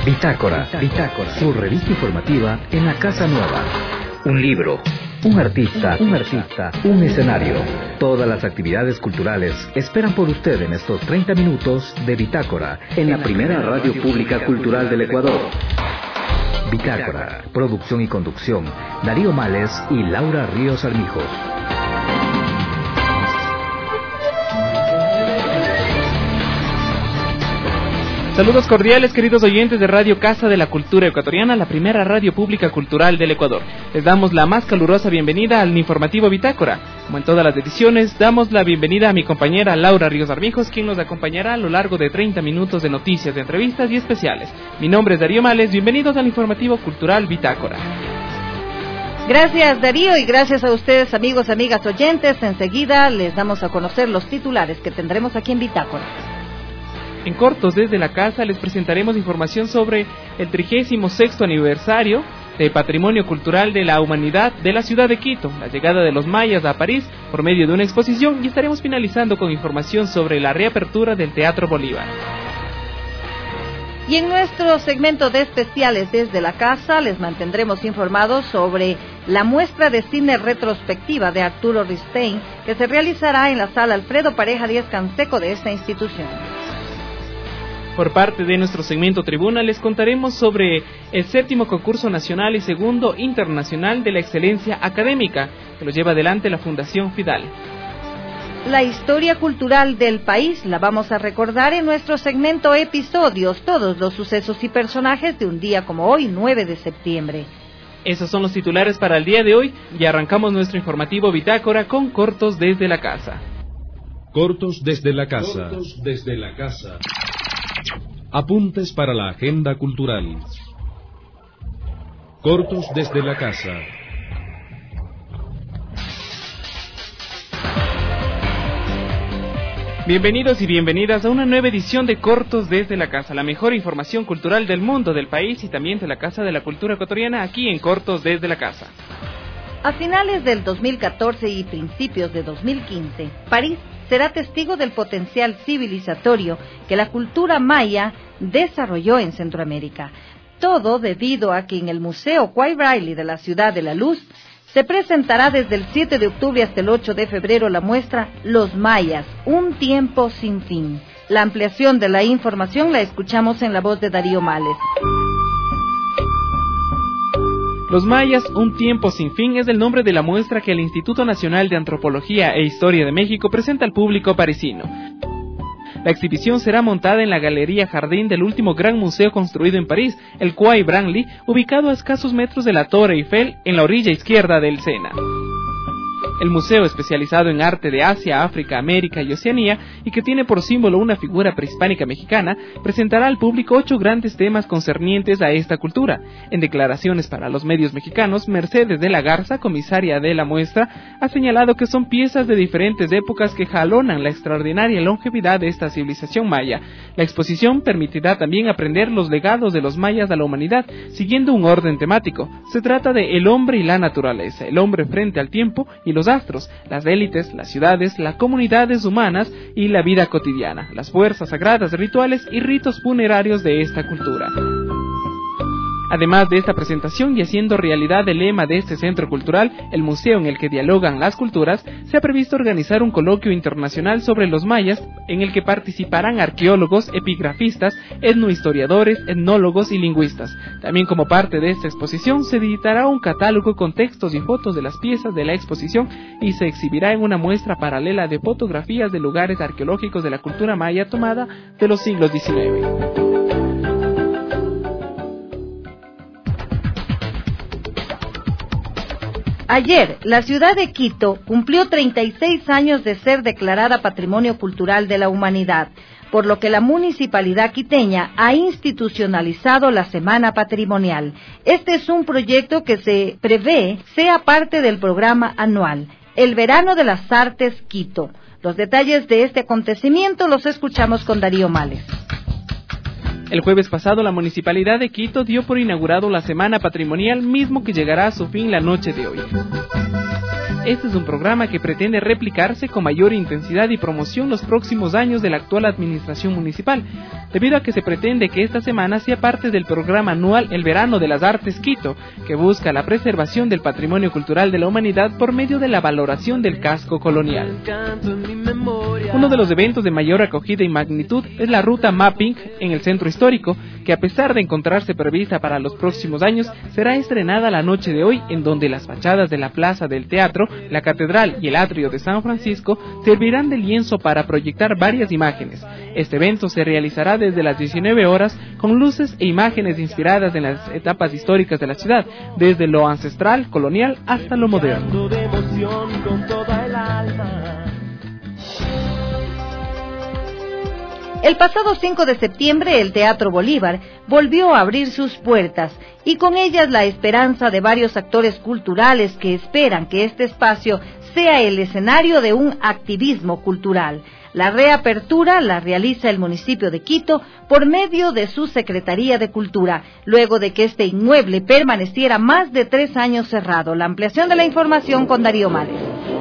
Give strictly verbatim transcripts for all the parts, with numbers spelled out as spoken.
Bitácora, Bitácora, su revista informativa en la Casa Nueva. Un libro, un artista, un artista, un escenario. Todas las actividades culturales esperan por usted en estos treinta minutos de Bitácora, en la primera radio pública cultural del Ecuador. Bitácora, producción y conducción, Darío Males y Laura Ríos Armijos. Saludos cordiales, queridos oyentes de Radio Casa de la Cultura Ecuatoriana, la primera radio pública cultural del Ecuador. Les damos la más calurosa bienvenida al informativo Bitácora. Como en todas las ediciones, damos la bienvenida a mi compañera Laura Ríos Armijos, quien nos acompañará a lo largo de treinta minutos de noticias, de entrevistas y especiales. Mi nombre es Darío Males, bienvenidos al informativo cultural Bitácora. Gracias, Darío, y gracias a ustedes, amigos, amigas oyentes. Enseguida les damos a conocer los titulares que tendremos aquí en Bitácora. En cortos desde la casa les presentaremos información sobre el trigésimo sexto aniversario de Patrimonio Cultural de la Humanidad de la ciudad de Quito, la llegada de los mayas a París por medio de una exposición, y estaremos finalizando con información sobre la reapertura del Teatro Bolívar. Y en nuestro segmento de especiales desde la casa les mantendremos informados sobre la muestra de cine retrospectiva de Arturo Ristain, que se realizará en la sala Alfredo Pareja Díaz Canseco de esta institución. Por parte de nuestro segmento Tribuna les contaremos sobre el séptimo concurso nacional y segundo internacional de la excelencia académica, que lo lleva adelante la Fundación Fidal. La historia cultural del país la vamos a recordar en nuestro segmento Episodios, todos los sucesos y personajes de un día como hoy, nueve de septiembre. Esos son los titulares para el día de hoy y arrancamos nuestro informativo Bitácora con cortos desde la casa. Cortos desde la casa. Cortos desde la casa. Apuntes para la agenda cultural. Cortos desde la casa. Bienvenidos y bienvenidas a una nueva edición de Cortos desde la casa, la mejor información cultural del mundo, del país y también de la Casa de la Cultura Ecuatoriana, aquí en Cortos desde la casa. A finales del dos mil catorce y principios de dos mil quince, París será testigo del potencial civilizatorio que la cultura maya desarrolló en Centroamérica. Todo debido a que en el Museo Quay Branly de la Ciudad de la Luz se presentará desde el siete de octubre hasta el ocho de febrero la muestra Los Mayas, un tiempo sin fin. La ampliación de la información la escuchamos en la voz de Darío Males. Los Mayas, un tiempo sin fin, es el nombre de la muestra que el Instituto Nacional de Antropología e Historia de México presenta al público parisino. La exhibición será montada en la Galería Jardín del último gran museo construido en París, el Quay Branly, ubicado a escasos metros de la Torre Eiffel, en la orilla izquierda del Sena. El museo, especializado en arte de Asia, África, América y Oceanía, y que tiene por símbolo una figura prehispánica mexicana, presentará al público ocho grandes temas concernientes a esta cultura. En declaraciones para los medios mexicanos, Mercedes de la Garza, comisaria de la muestra, ha señalado que son piezas de diferentes épocas que jalonan la extraordinaria longevidad de esta civilización maya. La exposición permitirá también aprender los legados de los mayas a la humanidad, siguiendo un orden temático. Se trata de el hombre y la naturaleza, el hombre frente al tiempo y los astros, las élites, las ciudades, las comunidades humanas y la vida cotidiana, las fuerzas sagradas, rituales y ritos funerarios de esta cultura. Además de esta presentación y haciendo realidad el lema de este centro cultural, el museo en el que dialogan las culturas, se ha previsto organizar un coloquio internacional sobre los mayas en el que participarán arqueólogos, epigrafistas, etnohistoriadores, etnólogos y lingüistas. También como parte de esta exposición se editará un catálogo con textos y fotos de las piezas de la exposición y se exhibirá en una muestra paralela de fotografías de lugares arqueológicos de la cultura maya tomada de los siglos diecinueve. Ayer, la ciudad de Quito cumplió treinta y seis años de ser declarada Patrimonio Cultural de la Humanidad, por lo que la municipalidad quiteña ha institucionalizado la Semana Patrimonial. Este es un proyecto que se prevé sea parte del programa anual, el Verano de las Artes Quito. Los detalles de este acontecimiento los escuchamos con Darío Males. El jueves pasado, la Municipalidad de Quito dio por inaugurado la Semana Patrimonial, mismo que llegará a su fin la noche de hoy. Este es un programa que pretende replicarse con mayor intensidad y promoción los próximos años de la actual administración municipal, debido a que se pretende que esta semana sea parte del programa anual El Verano de las Artes Quito, que busca la preservación del patrimonio cultural de la humanidad por medio de la valoración del casco colonial. Uno de los eventos de mayor acogida y magnitud es la ruta Mapping en el centro histórico, que a pesar de encontrarse prevista para los próximos años, será estrenada la noche de hoy, en donde las fachadas de la Plaza del Teatro, la Catedral y el Atrio de San Francisco servirán de lienzo para proyectar varias imágenes. Este evento se realizará desde las diecinueve horas con luces e imágenes inspiradas en las etapas históricas de la ciudad, desde lo ancestral, colonial, hasta lo moderno. El pasado cinco de septiembre, el Teatro Bolívar volvió a abrir sus puertas y con ellas la esperanza de varios actores culturales que esperan que este espacio sea el escenario de un activismo cultural. La reapertura la realiza el municipio de Quito por medio de su Secretaría de Cultura, luego de que este inmueble permaneciera más de tres años cerrado. La ampliación de la información con Darío Males.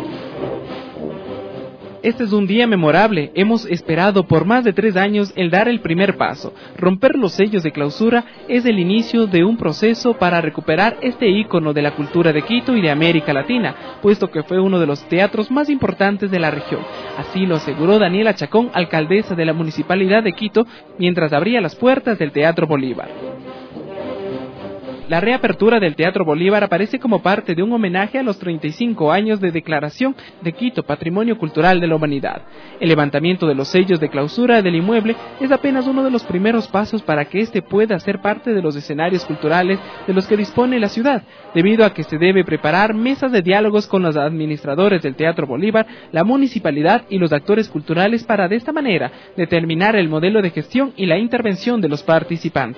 Este es un día memorable. Hemos esperado por más de tres años el dar el primer paso. Romper los sellos de clausura es el inicio de un proceso para recuperar este ícono de la cultura de Quito y de América Latina, puesto que fue uno de los teatros más importantes de la región. Así lo aseguró Daniela Chacón, alcaldesa de la Municipalidad de Quito, mientras abría las puertas del Teatro Bolívar. La reapertura del Teatro Bolívar aparece como parte de un homenaje a los treinta y cinco años de declaración de Quito Patrimonio Cultural de la Humanidad. El levantamiento de los sellos de clausura del inmueble es apenas uno de los primeros pasos para que éste pueda ser parte de los escenarios culturales de los que dispone la ciudad, debido a que se debe preparar mesas de diálogos con los administradores del Teatro Bolívar, la municipalidad y los actores culturales para de esta manera determinar el modelo de gestión y la intervención de los participantes.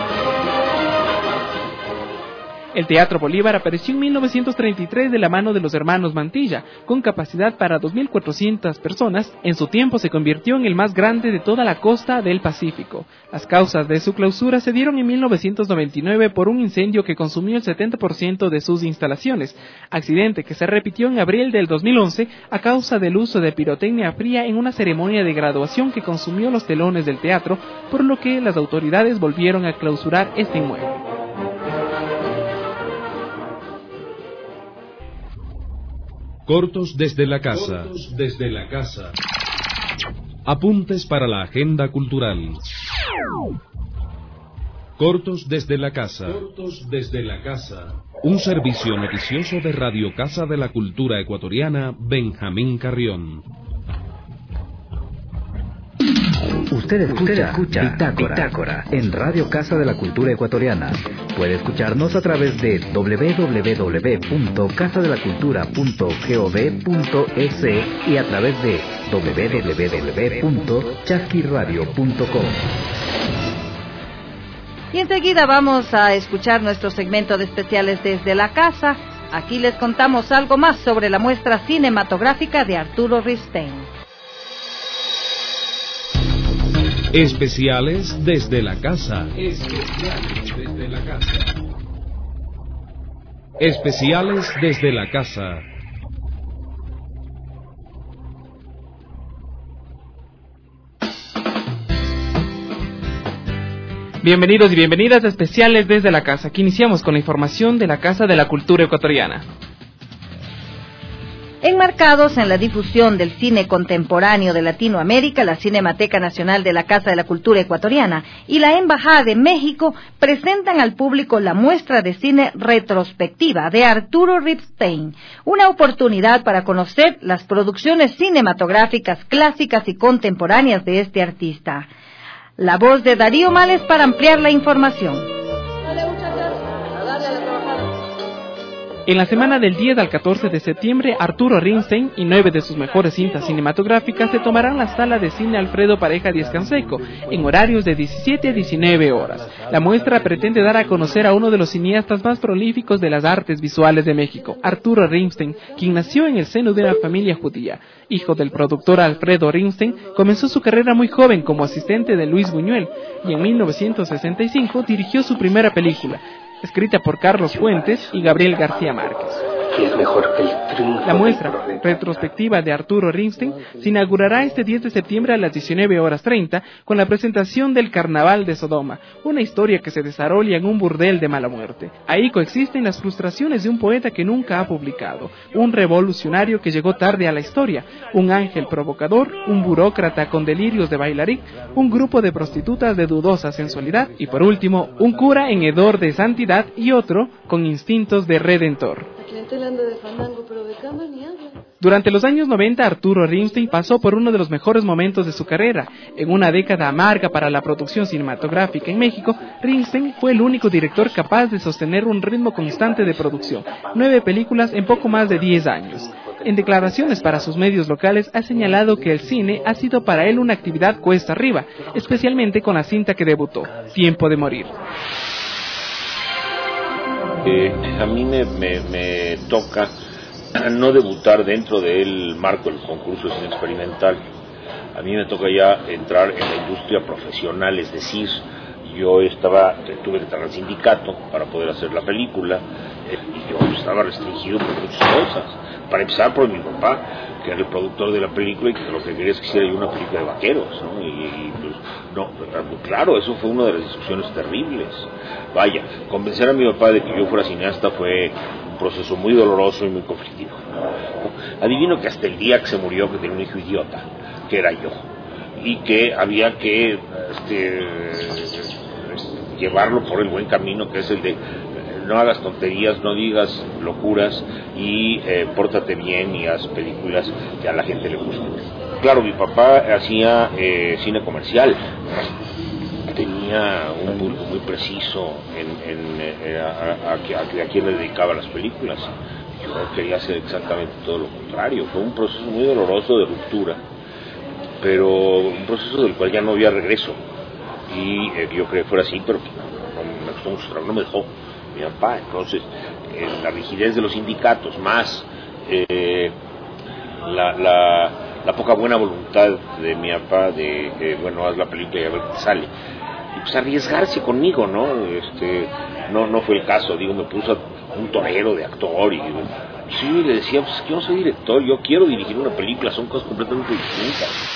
El Teatro Bolívar apareció en mil novecientos treinta y tres de la mano de los hermanos Mantilla, con capacidad para dos mil cuatrocientas personas. En su tiempo se convirtió en el más grande de toda la costa del Pacífico. Las causas de su clausura se dieron en mil novecientos noventa y nueve por un incendio que consumió el setenta por ciento de sus instalaciones, accidente que se repitió en abril del dos mil once a causa del uso de pirotecnia fría en una ceremonia de graduación que consumió los telones del teatro, por lo que las autoridades volvieron a clausurar este inmueble. Cortos desde la casa. Cortos desde la casa. Apuntes para la agenda cultural. Cortos desde la casa. Cortos desde la casa. Un servicio noticioso de Radio Casa de la Cultura Ecuatoriana, Benjamín Carrión. Usted escucha, Usted escucha Bitácora, Bitácora en Radio Casa de la Cultura Ecuatoriana. Puede escucharnos a través de doble u doble u doble u punto casa de la cultura punto gov punto es y a través de doble u doble u doble u punto chasquiradio punto com. Y enseguida vamos a escuchar nuestro segmento de especiales desde la casa. Aquí les contamos algo más sobre la muestra cinematográfica de Arturo Ripstein. Especiales desde la casa. Especiales desde la casa. Especiales desde la casa. Bienvenidos y bienvenidas a Especiales desde la casa. Aquí iniciamos con la información de la Casa de la Cultura Ecuatoriana. Enmarcados en la difusión del cine contemporáneo de Latinoamérica, la Cinemateca Nacional de la Casa de la Cultura Ecuatoriana y la Embajada de México presentan al público la muestra de cine retrospectiva de Arturo Ripstein, una oportunidad para conocer las producciones cinematográficas clásicas y contemporáneas de este artista. La voz de Darío Males para ampliar la información. En la semana del diez al catorce de septiembre, Arturo Ripstein y nueve de sus mejores cintas cinematográficas se tomarán la sala de cine Alfredo Pareja Díaz Canseco, en horarios de diecisiete a diecinueve horas. La muestra pretende dar a conocer a uno de los cineastas más prolíficos de las artes visuales de México, Arturo Ripstein, quien nació en el seno de una familia judía. Hijo del productor Alfredo Ripstein, comenzó su carrera muy joven como asistente de Luis Buñuel, y en mil novecientos sesenta y cinco dirigió su primera película, escrita por Carlos Fuentes y Gabriel García Márquez. que es mejor que el triunfo. La muestra retrospectiva de Arturo Ripstein se inaugurará este diez de septiembre a las diecinueve horas treinta con la presentación del Carnaval de Sodoma, una historia que se desarrolla en un burdel de mala muerte. Ahí coexisten las frustraciones de un poeta que nunca ha publicado, un revolucionario que llegó tarde a la historia, un ángel provocador, un burócrata con delirios de bailarín, un grupo de prostitutas de dudosa sensualidad y por último, un cura en hedor de santidad y otro con instintos de redentor. Durante los años noventa, Arturo Ripstein pasó por uno de los mejores momentos de su carrera. En una década amarga para la producción cinematográfica en México, Ripstein fue el único director capaz de sostener un ritmo constante de producción, nueve películas en poco más de diez años. En declaraciones para sus medios locales ha señalado que el cine ha sido para él una actividad cuesta arriba, especialmente con la cinta que debutó, Tiempo de morir. Eh, a mí me, me, me toca no debutar dentro del marco del concurso de cine experimental. A mí me toca ya entrar en la industria profesional, es decir, yo estaba, tuve que entrar al sindicato para poder hacer la película, eh, y yo estaba restringido por muchas cosas. Para empezar por mi papá, que era el productor de la película y que lo que quería es que hiciera yo una película de vaqueros, ¿no? Y, y pues, no, claro, eso fue una de las discusiones terribles. Vaya, convencer a mi papá de que yo fuera cineasta fue un proceso muy doloroso y muy conflictivo. Adivino que hasta el día que se murió, que tenía un hijo idiota, que era yo, y que había que este, llevarlo por el buen camino, que es el de no hagas tonterías, no digas locuras y eh, pórtate bien y haz películas que a la gente le gusten. Claro, mi papá hacía eh, cine comercial, tenía un público muy preciso en, en, eh, a, a, a, a quien le dedicaba las películas. Yo quería hacer exactamente todo lo contrario. Fue un proceso muy doloroso de ruptura, pero un proceso del cual ya no había regreso. Y eh, yo creí que fuera así, pero no, no me gustó mucho, no me dejó mi papá. Entonces, eh, la rigidez de los sindicatos, más eh, la, la, la poca buena voluntad de mi papá de, eh, bueno, haz la película y a ver qué sale. Y pues arriesgarse conmigo, ¿no? Este, no, no fue el caso, digo, me puso un torero de actor y sí, le decía, pues que yo no soy director, yo quiero dirigir una película, son cosas completamente distintas.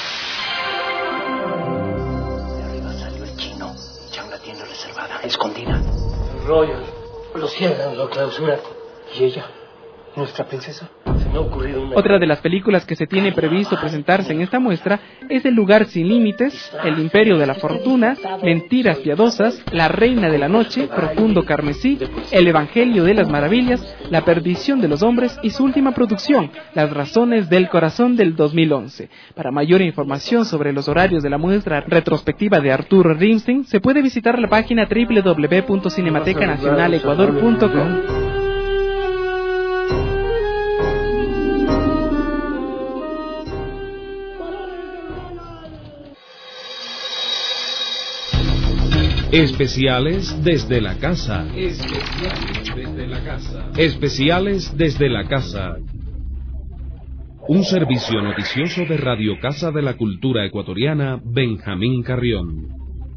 De arriba salió el chino, ya una tienda reservada, escondida. Royal, lo cierran, lo clausuran. ¿Y ella? ¿Nuestra princesa? Se me ha ocurrido una... Otra de las películas que se tiene previsto presentarse en esta muestra es El lugar sin límites, El imperio de la fortuna, Mentiras piadosas, La reina de la noche, Profundo carmesí, El evangelio de las maravillas, La perdición de los hombres y su última producción, Las razones del corazón del dos mil once. Para mayor información sobre los horarios de la muestra retrospectiva de Arturo Ripstein, se puede visitar la página doble u doble u doble u punto cinemateca nacional ecuador punto com. Especiales desde la casa. Especiales desde la casa. Especiales desde la casa. Un servicio noticioso de Radio Casa de la Cultura Ecuatoriana, Benjamín Carrión.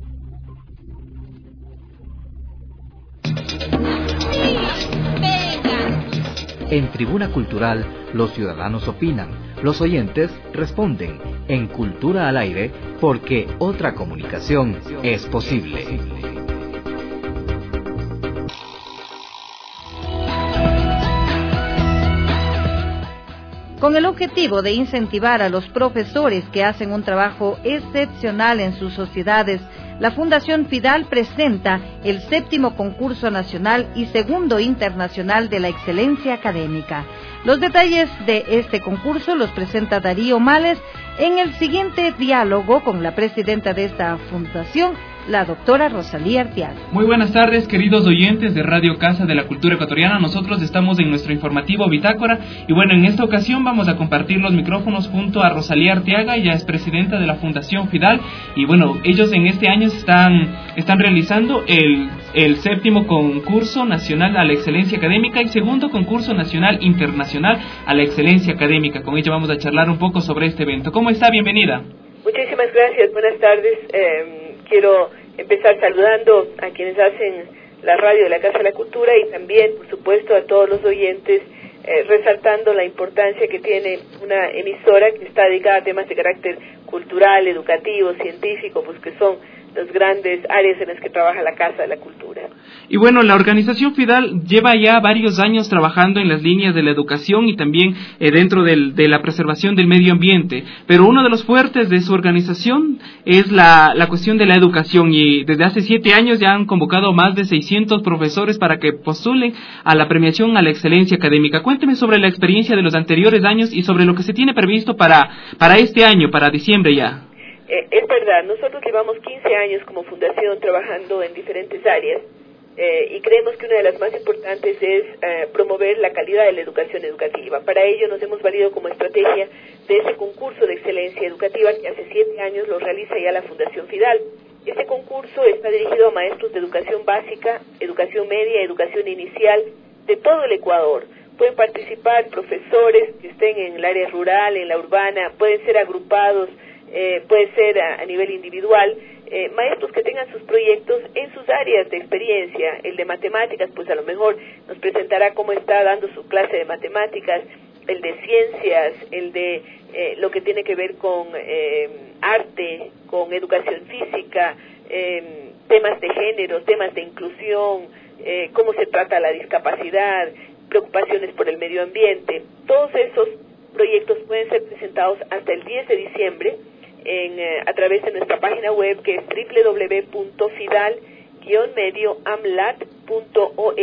En Tribuna Cultural, los ciudadanos opinan, los oyentes responden. En Cultura al Aire, porque otra comunicación es posible. Con el objetivo de incentivar a los profesores que hacen un trabajo excepcional en sus sociedades, la Fundación Fidal presenta el séptimo concurso nacional y segundo internacional de la excelencia académica. Los detalles de este concurso los presenta Darío Males en el siguiente diálogo con la presidenta de esta fundación, la doctora Rosalía Arteaga. Muy buenas tardes, queridos oyentes de Radio Casa de la Cultura Ecuatoriana. Nosotros estamos en nuestro informativo Bitácora y bueno, en esta ocasión vamos a compartir los micrófonos junto a Rosalía Arteaga, ella es presidenta de la Fundación Fidal y bueno, ellos en este año están, están realizando el, el séptimo concurso nacional a la excelencia académica y segundo concurso nacional internacional a la excelencia académica. Con ella vamos a charlar un poco sobre este evento. ¿Cómo está? Bienvenida. Muchísimas gracias, buenas tardes. Eh, quiero empezar saludando a quienes hacen la radio de la Casa de la Cultura y también, por supuesto, a todos los oyentes eh, resaltando la importancia que tiene una emisora que está dedicada a temas de carácter cultural, educativo, científico, pues que son las grandes áreas en las que trabaja la Casa de la Cultura. Y bueno, la organización FIDAL lleva ya varios años trabajando en las líneas de la educación y también eh, dentro del, de la preservación del medio ambiente, pero uno de los fuertes de su organización es la, la cuestión de la educación, y desde hace siete años ya han convocado más de seiscientos profesores para que postulen a la premiación a la excelencia académica. Cuénteme sobre la experiencia de los anteriores años y sobre lo que se tiene previsto para, para este año, para diciembre ya. Eh, es verdad, nosotros llevamos quince años como fundación trabajando en diferentes áreas eh, y creemos que una de las más importantes es eh, promover la calidad de la educación educativa. Para ello nos hemos valido como estrategia de ese concurso de excelencia educativa que hace siete años lo realiza ya la Fundación FIDAL. Este concurso está dirigido a maestros de educación básica, educación media, educación inicial de todo el Ecuador. Pueden participar profesores que estén en el área rural, en la urbana, pueden ser agrupados, Eh, puede ser a, a nivel individual, eh, maestros que tengan sus proyectos en sus áreas de experiencia. El de matemáticas, pues a lo mejor nos presentará cómo está dando su clase de matemáticas, el de ciencias, el de eh, lo que tiene que ver con eh, arte, con educación física, eh, temas de género, temas de inclusión, eh, cómo se trata la discapacidad, preocupaciones por el medio ambiente. Todos esos proyectos pueden ser presentados hasta el diez de diciembre en, eh, a través de nuestra página web, que es doble u doble u doble u punto fidal guion medio amlat punto org.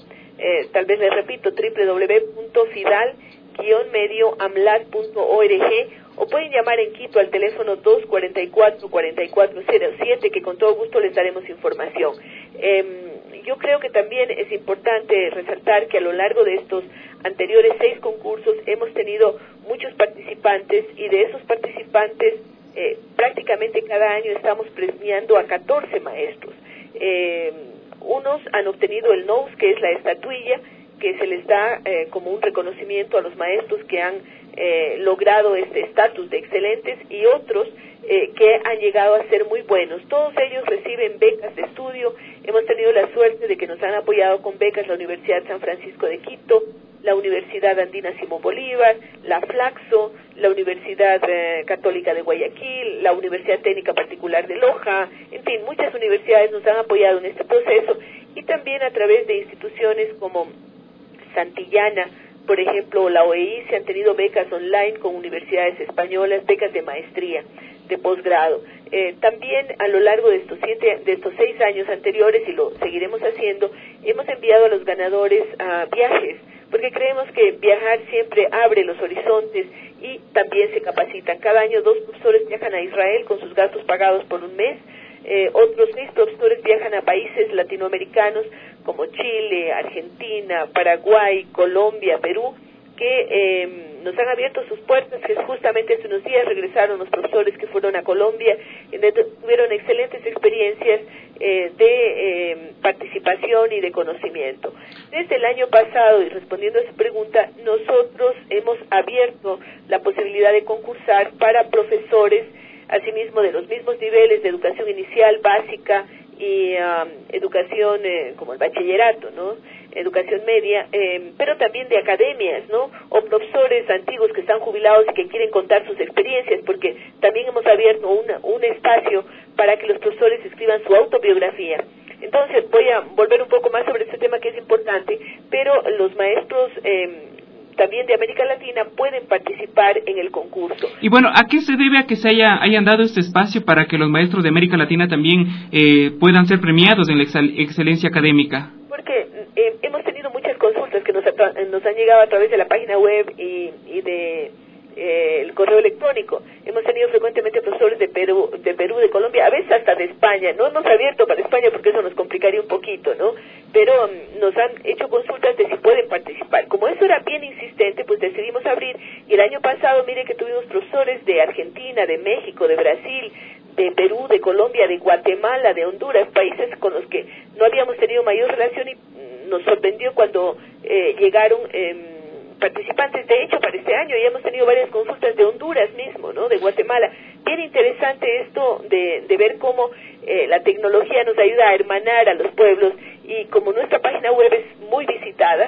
Eh, tal vez les repito, doble u doble u doble u punto fidal guion medio amlat punto org, o pueden llamar en Quito al teléfono dos cuatro cuatro, cuatro cuatro cero siete, que con todo gusto les daremos información. Eh, yo creo que también es importante resaltar que a lo largo de estos anteriores seis concursos hemos tenido muchos participantes, y de esos participantes eh, prácticamente cada año estamos premiando a catorce maestros. Eh, unos han obtenido el N O U S, que es la estatuilla que se les da eh, como un reconocimiento a los maestros que han eh, logrado este estatus de excelentes, y otros eh, que han llegado a ser muy buenos. Todos ellos reciben becas de estudio. Hemos tenido la suerte de que nos han apoyado con becas la Universidad San Francisco de Quito, la Universidad Andina Simón Bolívar, la Flaxo, la Universidad eh, Católica de Guayaquil, la Universidad Técnica Particular de Loja. En fin, muchas universidades nos han apoyado en este proceso, y también a través de instituciones como Santillana, por ejemplo, la O E I, se han tenido becas online con universidades españolas, becas de maestría, de posgrado. Eh, también a lo largo de estos siete, de estos seis años anteriores, y lo seguiremos haciendo, hemos enviado a los ganadores a viajes, porque creemos que viajar siempre abre los horizontes y también se capacitan. Cada año dos profesores viajan a Israel con sus gastos pagados por un mes. Eh, otros seis profesores viajan a países latinoamericanos como Chile, Argentina, Paraguay, Colombia, Perú, que eh, nos han abierto sus puertas, que justamente hace unos días regresaron los profesores que fueron a Colombia, en donde tuvieron excelentes experiencias eh, de eh, participación y de conocimiento. Desde el año pasado, y respondiendo a su pregunta, nosotros hemos abierto la posibilidad de concursar para profesores, asimismo de los mismos niveles de educación inicial, básica y um, educación eh, como el bachillerato, ¿no? Educación media, eh, pero también de academias, ¿no? O profesores antiguos que están jubilados y que quieren contar sus experiencias, porque también hemos abierto una, un espacio para que los profesores escriban su autobiografía. Entonces voy a volver un poco más sobre este tema, que es importante, pero los maestros eh, también de América Latina pueden participar en el concurso. Y bueno, ¿a qué se debe a que se haya hayan dado este espacio para que los maestros de América Latina también eh, puedan ser premiados en la excel- excelencia académica? Porque eh, hemos tenido muchas consultas que nos, atra- nos han llegado a través de la página web y, y de eh, el correo electrónico. Hemos tenido frecuentemente profesores de Perú, de Perú, de Colombia, a veces hasta de España. No hemos abierto para España porque eso nos complicaría un poquito, ¿no? Pero um, nos han hecho consultas de si pueden participar. Como eso era bien insistente, pues decidimos abrir, y el año pasado, mire que tuvimos profesores de Argentina, de México, de Brasil, de Perú, de Colombia, de Guatemala, de Honduras, países con los que no habíamos tenido mayor relación, y nos sorprendió cuando eh, llegaron eh, participantes. De hecho, para este año ya hemos tenido varias consultas de Honduras mismo, ¿no? De Guatemala. Bien interesante esto de, de ver cómo eh, la tecnología nos ayuda a hermanar a los pueblos, y como nuestra página web es muy visitada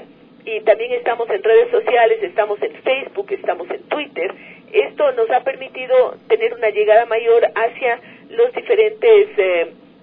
y también estamos en redes sociales, estamos en Facebook, estamos en Twitter. Esto nos ha permitido tener una llegada mayor hacia los diferentes eh,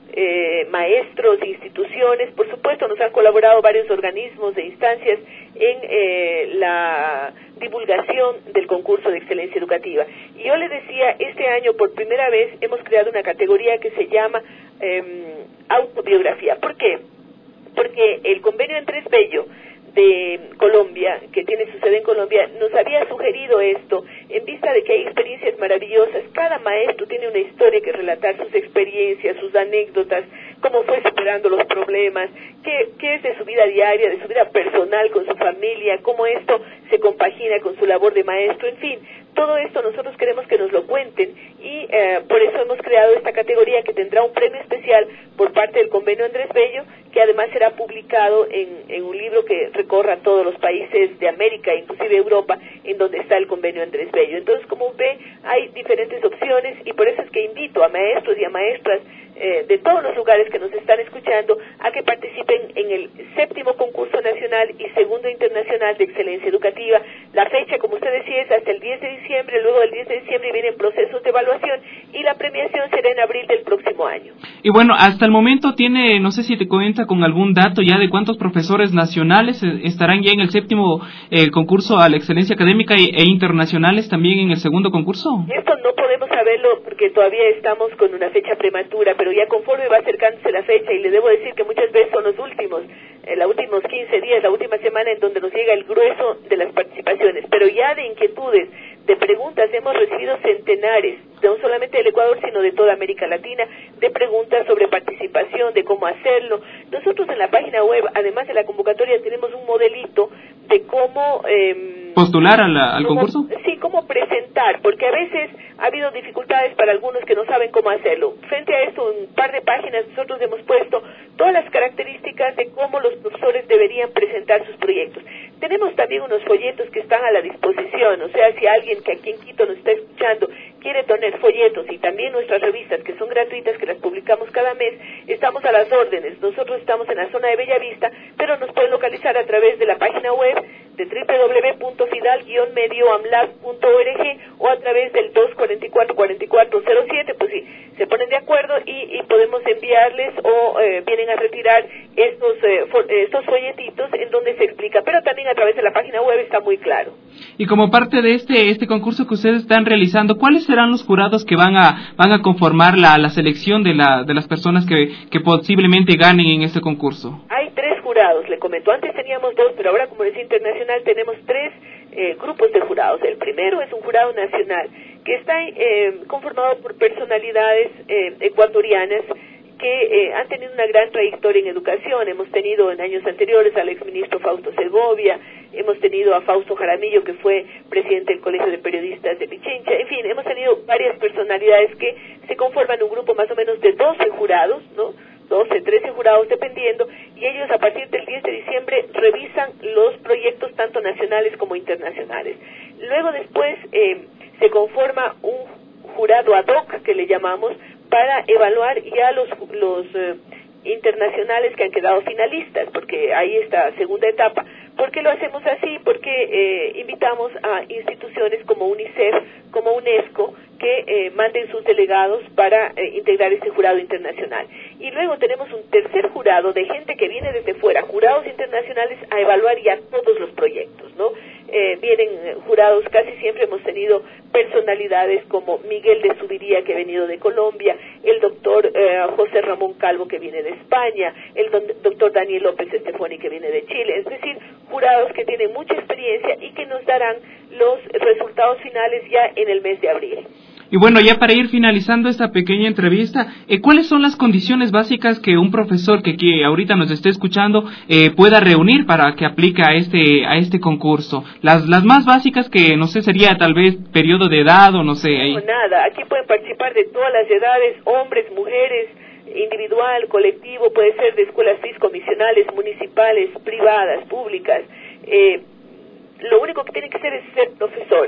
eh, maestros, instituciones. Por supuesto, nos han colaborado varios organismos e instancias en eh, la divulgación del concurso de excelencia educativa. Y yo le decía, este año por primera vez hemos creado una categoría que se llama eh, autobiografía. ¿Por qué? Porque el convenio Andrés Bello de Colombia, que tiene su sede en Colombia, nos había sugerido esto en vista de que hay experiencias maravillosas. Cada maestro tiene una historia que relatar, sus experiencias, sus anécdotas, cómo fue superando los problemas, qué, qué es de su vida diaria, de su vida personal con su familia, cómo esto se compagina con su labor de maestro, en fin. Todo esto nosotros queremos que nos lo cuenten y eh, por eso hemos creado esta categoría que tendrá un premio especial por parte del convenio Andrés Bello, que además será publicado en, en un libro que recorra todos los países de América, inclusive Europa, en donde está el convenio Andrés Bello. Entonces, como ve, hay diferentes opciones y por eso es que invito a maestros y a maestras eh, de todos los lugares que nos están escuchando a que participen en el séptimo concurso nacional y segundo internacional de excelencia educativa. La fecha, como usted decía, es hasta el diez de diciembre, luego del diez de diciembre vienen procesos de evaluación y la premiación será en abril del próximo año. Y bueno, hasta el momento tiene, no sé si te cuenta con algún dato ya de cuántos profesores nacionales estarán ya en el séptimo eh, concurso a la excelencia académica e, e internacionales también en el segundo concurso. Esto no podemos saberlo porque todavía estamos con una fecha prematura, pero ya conforme va acercándose la fecha, y le debo decir que muchas veces son los últimos, eh, los últimos quince días, la última semana en donde nos llega el grueso de las participaciones, pero ya de inquietudes, de preguntas, hemos recibido centenares, no solamente del Ecuador, sino de toda América Latina, de preguntas sobre participación, de cómo hacerlo. Nosotros en la página web, además de la convocatoria, tenemos un modelito de cómo... Eh, ¿Postular a la, al cómo, concurso? Sí, cómo presentar, porque a veces ha habido dificultades para algunos que no saben cómo hacerlo. Frente a esto, en un par de páginas nosotros hemos puesto todas las características de cómo los profesores deberían presentar sus proyectos. Tenemos también unos folletos que están a la disposición, o sea, si alguien que aquí en Quito nos está escuchando quiere tener folletos, y también nuestras revistas que son gratuitas, que las publicamos cada mes, estamos a las órdenes. Nosotros estamos en la zona de Bellavista, pero nos pueden localizar a través de la página web de doble u doble u doble u punto fidal guion medio amlab punto org o a través del dos cuatro cuatro, cuatro cuatro cero siete, pues sí, se ponen de acuerdo y, y podemos enviarles o eh, vienen a retirar estos, eh, for, estos folletitos en donde se explica, pero también a través de la página web está muy claro. Y como parte de este este concurso que ustedes están realizando, ¿cuáles serán los jurados que van a van a conformar la, la selección de la de las personas que, que posiblemente ganen en este concurso? Hay tres jurados, le comento, antes teníamos dos, pero ahora como es internacional tenemos tres eh, grupos de jurados. El primero es un jurado nacional que está eh, conformado por personalidades eh, ecuatorianas que eh, han tenido una gran trayectoria en educación. Hemos tenido en años anteriores al exministro Fausto Segovia, hemos tenido a Fausto Jaramillo, que fue presidente del Colegio de Periodistas de Pichincha, en fin, hemos tenido varias personalidades que se conforman un grupo más o menos de doce jurados, ¿no? doce, trece jurados dependiendo, y ellos a partir del diez de diciembre revisan los proyectos tanto nacionales como internacionales. Luego después eh, se conforma un jurado ad hoc, que le llamamos, para evaluar ya los, los eh, internacionales que han quedado finalistas, porque hay esta segunda etapa. ¿Por qué lo hacemos así? Porque eh, invitamos a instituciones como UNICEF, como UNESCO, que eh, manden sus delegados para eh, integrar este jurado internacional. Y luego tenemos un tercer jurado de gente que viene desde fuera, jurados internacionales, a evaluar ya todos los proyectos, ¿no? Eh, vienen jurados, casi siempre hemos tenido personalidades como Miguel de Subiría, que ha venido de Colombia, el doctor eh, José Ramón Calvo, que viene de España, el don, doctor Daniel López Estefoni, que viene de Chile, es decir, jurados que tienen mucha experiencia y que nos darán los resultados finales ya en el mes de abril. Y bueno, ya para ir finalizando esta pequeña entrevista, eh, ¿cuáles son las condiciones básicas que un profesor que, que ahorita nos esté escuchando eh, pueda reunir para que aplique a este a este concurso? Las las más básicas, que no sé, sería tal vez periodo de edad o no sé. Ahí. No, nada, aquí pueden participar de todas las edades, hombres, mujeres, individual, colectivo, puede ser de escuelas fiscomisionales, municipales, privadas, públicas. Eh, lo único que tienen que hacer es ser profesores.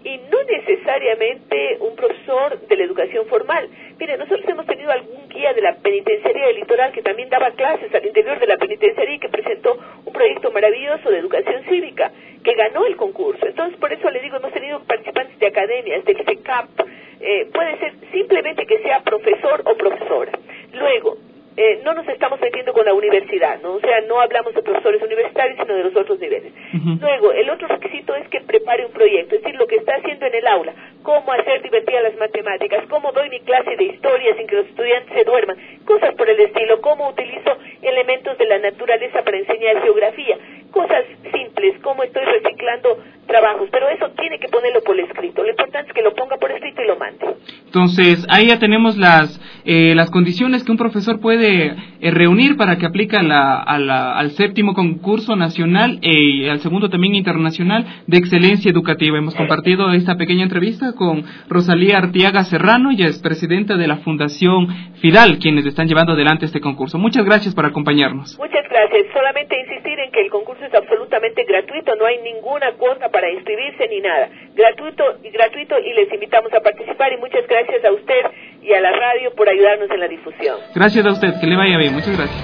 y no necesariamente un profesor de la educación formal. Mire, nosotros hemos tenido algún guía de la penitenciaría del litoral que también daba clases al interior de la penitenciaría y que presentó un proyecto maravilloso de educación cívica que ganó el concurso. Entonces, por eso le digo, hemos tenido participantes de academias, del C E C A P, eh, puede ser simplemente que sea profesor o profesora. Luego, Eh, no nos estamos metiendo con la universidad, ¿no? O sea, no hablamos de profesores universitarios, sino de los otros niveles. Uh-huh. Luego, el otro requisito es que prepare un proyecto, es decir, lo que está haciendo en el aula, cómo hacer divertidas las matemáticas, cómo doy mi clase de historia sin que los estudiantes se duerman, cosas por el estilo, cómo utilizo elementos de la naturaleza para enseñar geografía, cosas simples, cómo estoy reciclando trabajos, pero eso tiene que ponerlo por escrito. Lo importante es que lo ponga por escrito y lo mande. Entonces, ahí ya tenemos las eh, las condiciones que un profesor puede eh, reunir para que aplique a la, a la, al séptimo concurso nacional y eh, al segundo también internacional de excelencia educativa. Hemos compartido esta pequeña entrevista con Rosalía Artiaga Serrano, ella es presidenta de la Fundación Fidal, quienes están llevando adelante este concurso. Muchas gracias por acompañarnos. Muchas gracias. Solamente insistir en que el concurso es absolutamente gratuito, no hay ninguna cuota para inscribirse ni nada. Gratuito y gratuito y les invitamos a participar y muchas gracias a usted y a la radio por ayudarnos en la difusión. Gracias a usted, que le vaya bien. Muchas gracias.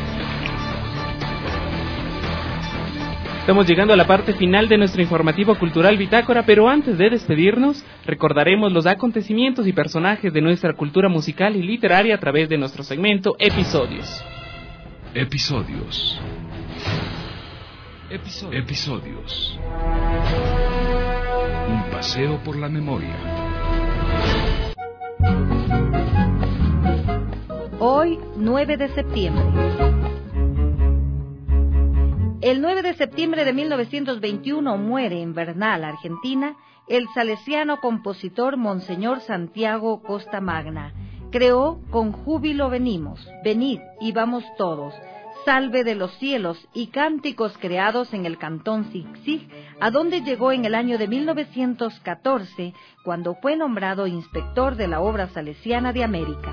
Estamos llegando a la parte final de nuestro informativo cultural Bitácora, pero antes de despedirnos, recordaremos los acontecimientos y personajes de nuestra cultura musical y literaria a través de nuestro segmento Episodios. Episodios. Episodios. Episodios. Un paseo por la memoria. Hoy, nueve de septiembre. El nueve de septiembre de mil novecientos veintiuno muere en Bernal, Argentina, el salesiano compositor Monseñor Santiago Costa Magna. Creó Con júbilo venimos, venid y vamos todos, Salve de los cielos y cánticos creados en el cantón Zig-Zig, a donde llegó en el año de mil novecientos catorce, cuando fue nombrado inspector de la obra salesiana de América.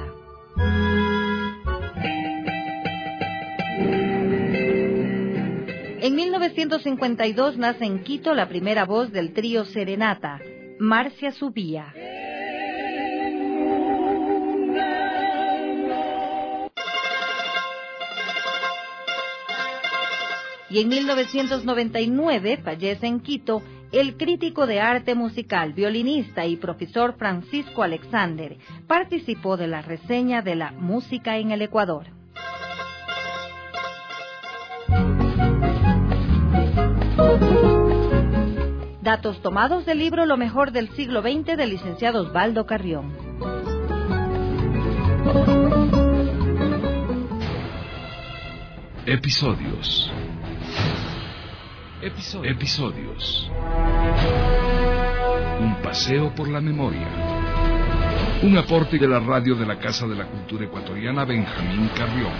En mil novecientos cincuenta y dos nace en Quito la primera voz del trío Serenata, Marcia Subía. Y en mil novecientos noventa y nueve fallece en Quito el crítico de arte musical, violinista y profesor Francisco Alexander. Participó de la reseña de la música en el Ecuador. Datos tomados del libro Lo mejor del siglo veinte del licenciado Osvaldo Carrión. Episodios. Episodios. Episodios. Un paseo por la memoria. Un aporte de la radio de la Casa de la Cultura Ecuatoriana Benjamín Carrión.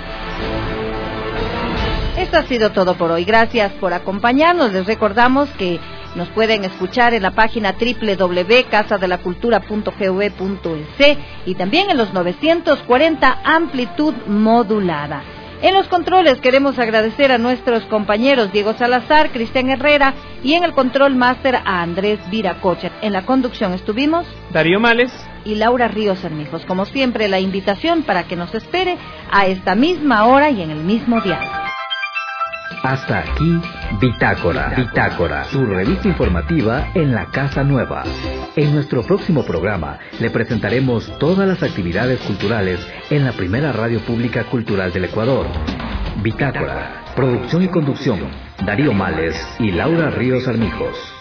Esto ha sido todo por hoy. Gracias por acompañarnos. Les recordamos que nos pueden escuchar en la página doble u doble u doble u punto casa de la cultura punto gov punto es y también en los novecientos cuarenta amplitud modulada. En los controles queremos agradecer a nuestros compañeros Diego Salazar, Cristian Herrera y en el control máster a Andrés Viracocha. En la conducción estuvimos Darío Males y Laura Ríos Armijos. Como siempre, la invitación para que nos espere a esta misma hora y en el mismo dial. Hasta aquí, Bitácora, Bitácora, su revista informativa en la Casa Nueva. En nuestro próximo programa le presentaremos todas las actividades culturales en la primera radio pública cultural del Ecuador. Bitácora, producción y conducción, Darío Males y Laura Ríos Armijos.